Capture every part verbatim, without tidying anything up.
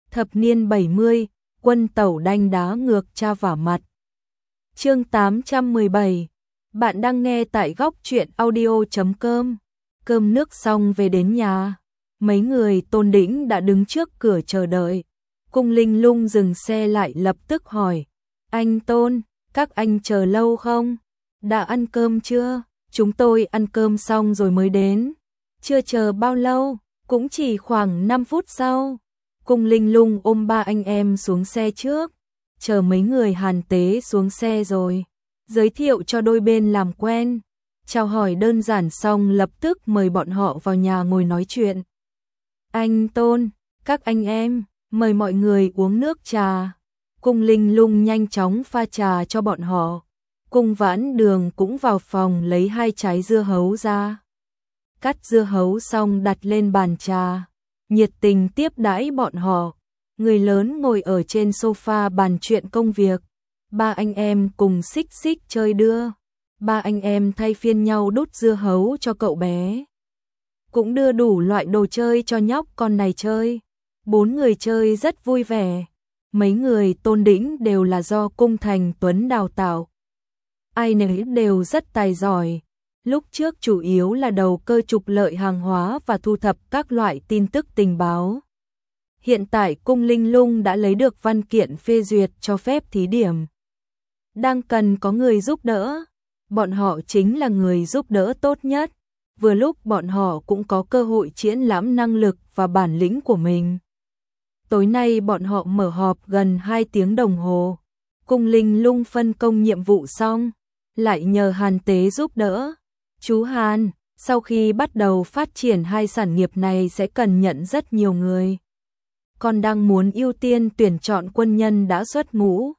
Thập niên bảy mươi, quân tẩu đanh đá ngược cha vả mặt. Chương tám trăm mười bảy. Bạn đang nghe tại góc truyện audio chấm com. Cơm nước xong về đến nhà, mấy người Tôn Đĩnh đã đứng trước cửa chờ đợi. Cung Linh Lung dừng xe lại lập tức hỏi: "Anh Tôn, các anh chờ lâu không? Đã ăn cơm chưa?" "Chúng tôi ăn cơm xong rồi mới đến." "Chưa chờ bao lâu?" "Cũng chỉ khoảng năm phút sau." Cung Linh Lung ôm ba anh em xuống xe trước, chờ mấy người Hàn Tế xuống xe rồi giới thiệu cho đôi bên làm quen, chào hỏi đơn giản xong lập tức mời bọn họ vào nhà ngồi nói chuyện. "Anh Tôn, các anh em, mời mọi người uống nước trà." Cung Linh Lung nhanh chóng pha trà cho bọn họ. Cung Vãn Đường cũng vào phòng lấy hai trái dưa hấu ra. Cắt dưa hấu xong đặt lên bàn trà, nhiệt tình tiếp đãi bọn họ. Người lớn ngồi ở trên sofa bàn chuyện công việc, ba anh em cùng xích xích chơi đưa. Ba anh em thay phiên nhau đút dưa hấu cho cậu bé, cũng đưa đủ loại đồ chơi cho nhóc con này chơi. Bốn người chơi rất vui vẻ. Mấy người Tôn Đĩnh đều là do Cung Thành Tuấn đào tạo, ai nấy đều rất tài giỏi. Lúc trước chủ yếu là đầu cơ trục lợi hàng hóa và thu thập các loại tin tức tình báo. Hiện tại Cung Linh Lung đã lấy được văn kiện phê duyệt cho phép thí điểm, đang cần có người giúp đỡ. Bọn họ chính là người giúp đỡ tốt nhất. Vừa lúc bọn họ cũng có cơ hội triển lãm năng lực và bản lĩnh của mình. Tối nay bọn họ mở họp gần hai tiếng đồng hồ. Cung Linh Lung phân công nhiệm vụ xong, lại nhờ Hàn Tế giúp đỡ. "Chú Hàn, sau khi bắt đầu phát triển hai sản nghiệp này sẽ cần nhận rất nhiều người. Con đang muốn ưu tiên tuyển chọn quân nhân đã xuất ngũ.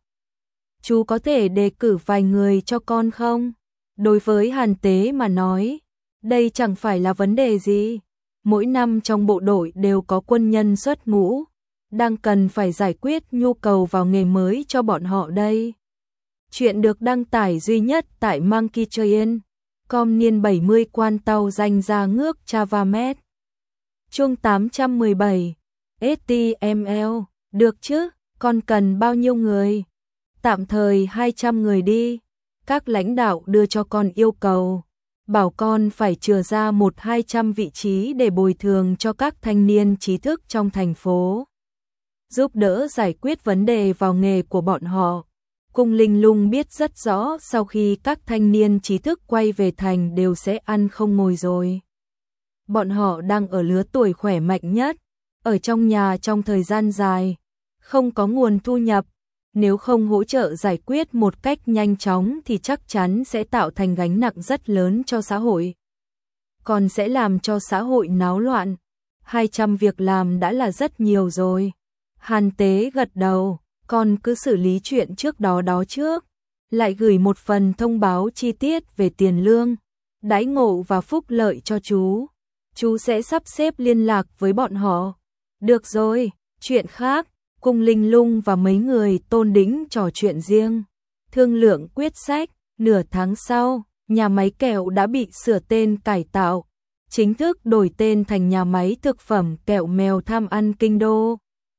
Chú có thể đề cử vài người cho con không?" Đối với Hàn Tế mà nói, đây chẳng phải là vấn đề gì. Mỗi năm trong bộ đội đều có quân nhân xuất ngũ, đang cần phải giải quyết nhu cầu vào nghề mới cho bọn họ đây. Chuyện được đăng tải duy nhất tại Monkey Train. Com niên bảy mươi quan tàu danh ra ngước Chavamet. Chương tám trăm mười bảy. ét tê em lờ, được chứ, con cần bao nhiêu người? Tạm thời hai trăm người đi. Các lãnh đạo đưa cho con yêu cầu, bảo con phải chừa ra một hai trăm vị trí để bồi thường cho các thanh niên trí thức trong thành phố, giúp đỡ giải quyết vấn đề vào nghề của bọn họ. Cung Linh Lung biết rất rõ sau khi các thanh niên trí thức quay về thành đều sẽ ăn không ngồi rồi. Bọn họ đang ở lứa tuổi khỏe mạnh nhất, ở trong nhà trong thời gian dài, không có nguồn thu nhập. Nếu không hỗ trợ giải quyết một cách nhanh chóng thì chắc chắn sẽ tạo thành gánh nặng rất lớn cho xã hội, còn sẽ làm cho xã hội náo loạn. hai trăm việc làm đã là rất nhiều rồi. Hàn Tế gật đầu, con cứ xử lý chuyện trước đó đó trước, lại gửi một phần thông báo chi tiết về tiền lương, đãi ngộ và phúc lợi cho chú. Chú sẽ sắp xếp liên lạc với bọn họ. Được rồi, chuyện khác. Cung Linh Lung và mấy người Tôn Đĩnh trò chuyện riêng, thương lượng quyết sách. Nửa tháng sau, nhà máy kẹo đã bị sửa tên cải tạo, chính thức đổi tên thành nhà máy thực phẩm kẹo mèo tham ăn Kinh Đô.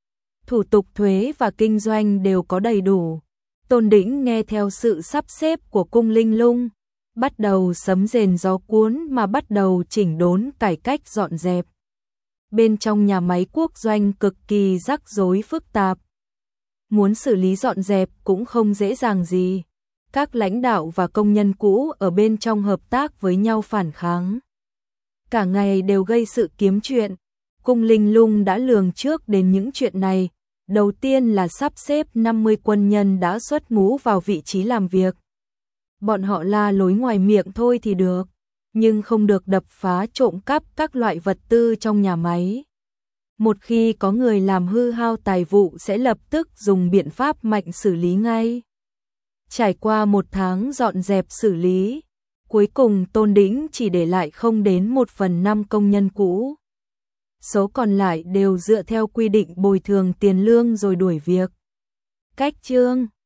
Thủ tục thuế và kinh doanh đều có đầy đủ. Tôn Đĩnh nghe theo sự sắp xếp của Cung Linh Lung, bắt đầu sấm rền gió cuốn mà bắt đầu chỉnh đốn cải cách dọn dẹp. Bên trong nhà máy quốc doanh cực kỳ rắc rối phức tạp, muốn xử lý dọn dẹp cũng không dễ dàng gì. Các lãnh đạo và công nhân cũ ở bên trong hợp tác với nhau phản kháng, cả ngày đều gây sự kiếm chuyện. Cung Linh Lung đã lường trước đến những chuyện này. Đầu tiên là sắp xếp năm mươi quân nhân đã xuất ngũ vào vị trí làm việc. Bọn họ la lối ngoài miệng thôi thì được, nhưng không được đập phá trộm cắp các loại vật tư trong nhà máy. Một khi có người làm hư hao tài vụ sẽ lập tức dùng biện pháp mạnh xử lý ngay. Trải qua một tháng dọn dẹp xử lý, cuối cùng Tôn Đĩnh chỉ để lại không đến một phần năm công nhân cũ. Số còn lại đều dựa theo quy định bồi thường tiền lương rồi đuổi việc. Cách chương